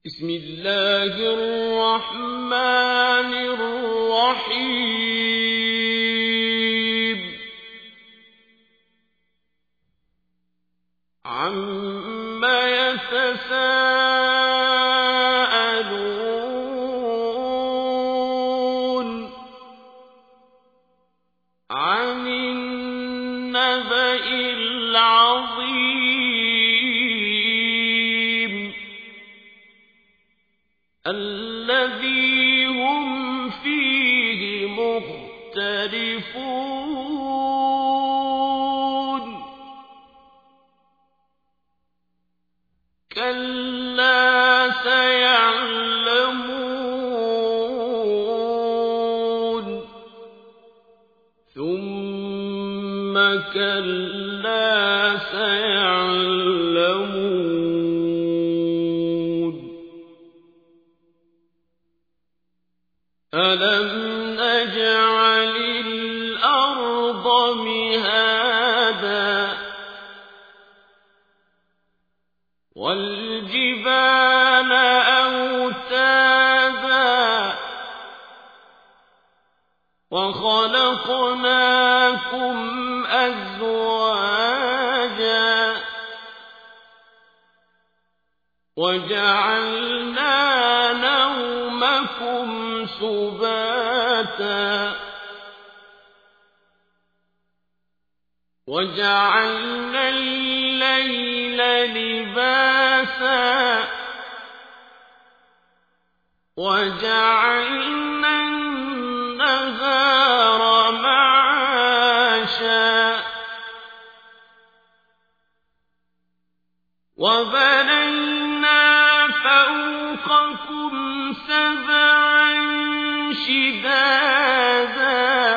بسم الله الرحمن الرحيم عما يتساءلون عن النبأ العظيم الذي هم فيه مختلفون كلا سيعلمون ثم كلا سيعلمون ألم نجعل الأرض مهادا والجبال أوتادا وخلقناكم أزواجا وجعلنا نومكم سباتا وجعلنا الليل لباسا وجعلنا النهار معاشا وبنينا فوقكم سبعا شدادا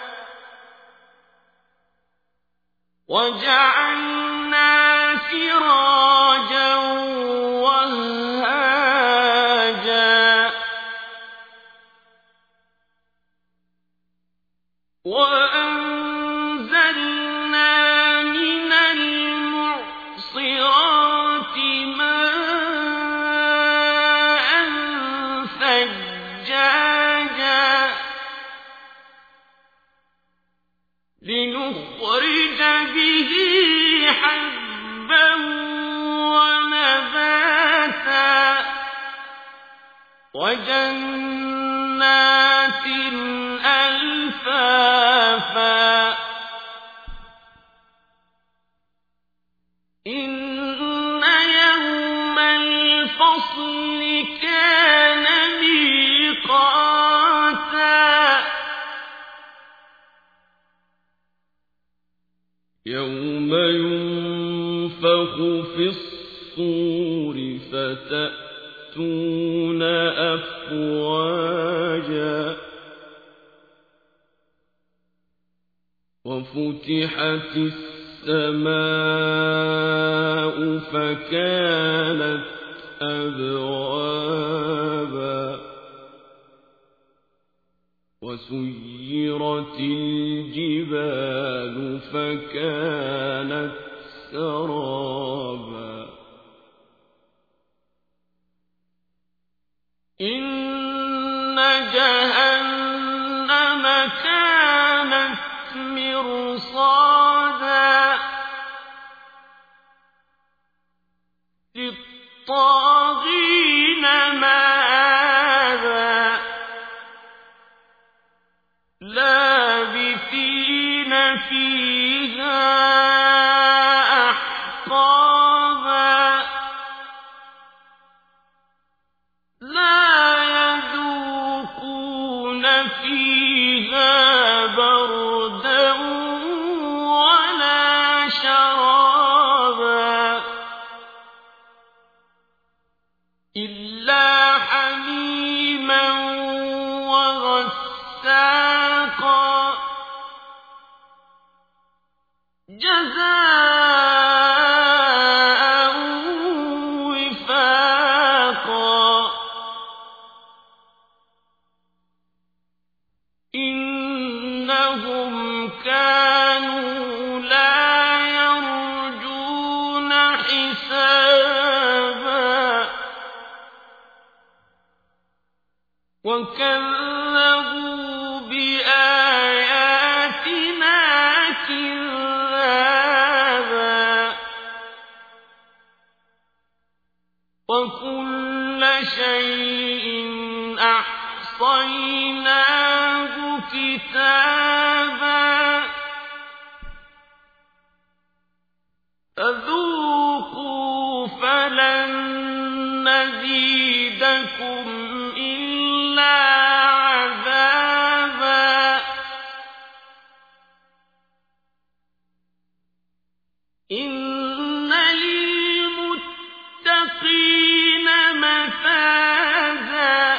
وجعلنا سراجا وهاجا وأنزلنا من المعصرات ماء ثجاجا لنخرج به حبا ونباتا وجنات ألفافا إن يوم الفصل كان ميقاتا يوم ينفخ في الصور فتأتون أفواجا وفتحت السماء فكانت أبوابا وسيرت الجبال فكانت سرابا إن جهنم كانت مرصادا للطاغين مآبا لابثين فيها أحقابا لا يذوقون فيها بردا ولا شرابا إلا حميما وغساقا جزاء وفاقا إنهم كانوا لا يرجون حسابا وكذبوا بآياتنا كذابا وكل شيء أحصيناه كتابا فذوقوا فلن نزيدكم إلا عذابا إن للمتقين مفازا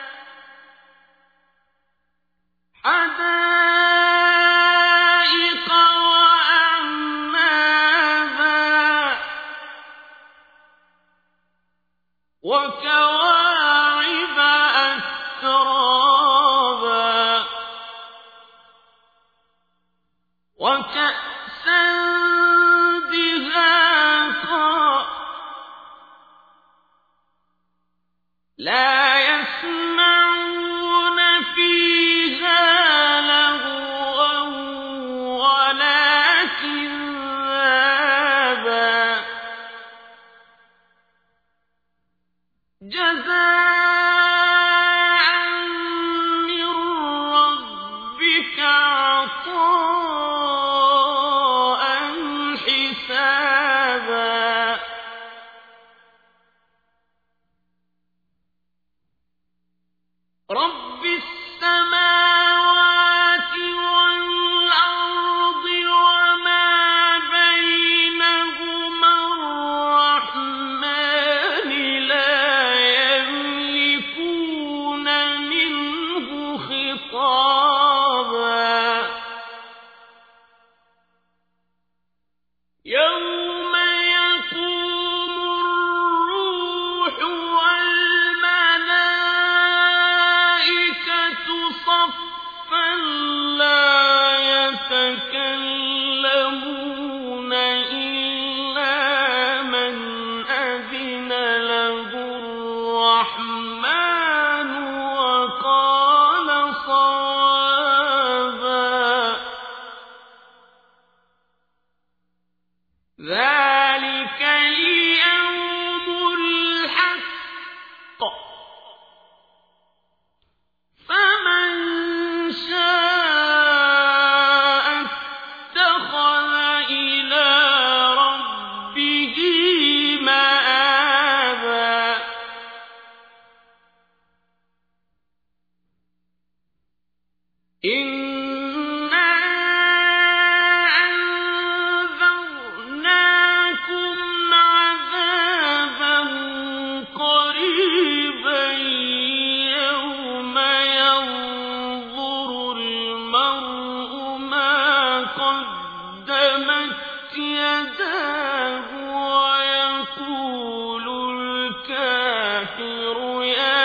حدائق وأعنابا وكواعب أترابا وكأسا دهاقا لا يسمعون فيها لغوا ولا كذابا جزاء من ربك عطاء حسابا رب السماوات والأرض وما بينهما الرحمن لا يملكون منه خطابا يوم يقوم الروح والملائكة صفا لا يتكلمون إلا من أذن له الرحمن وقال صوابا ذلك اليوم الحق فمن شاء اتخذ إلى ربه مآبا إنا أنذرناكم عذابا قريبا يوم ينظر المرء ما قدمت يداه ويقول الكافر يا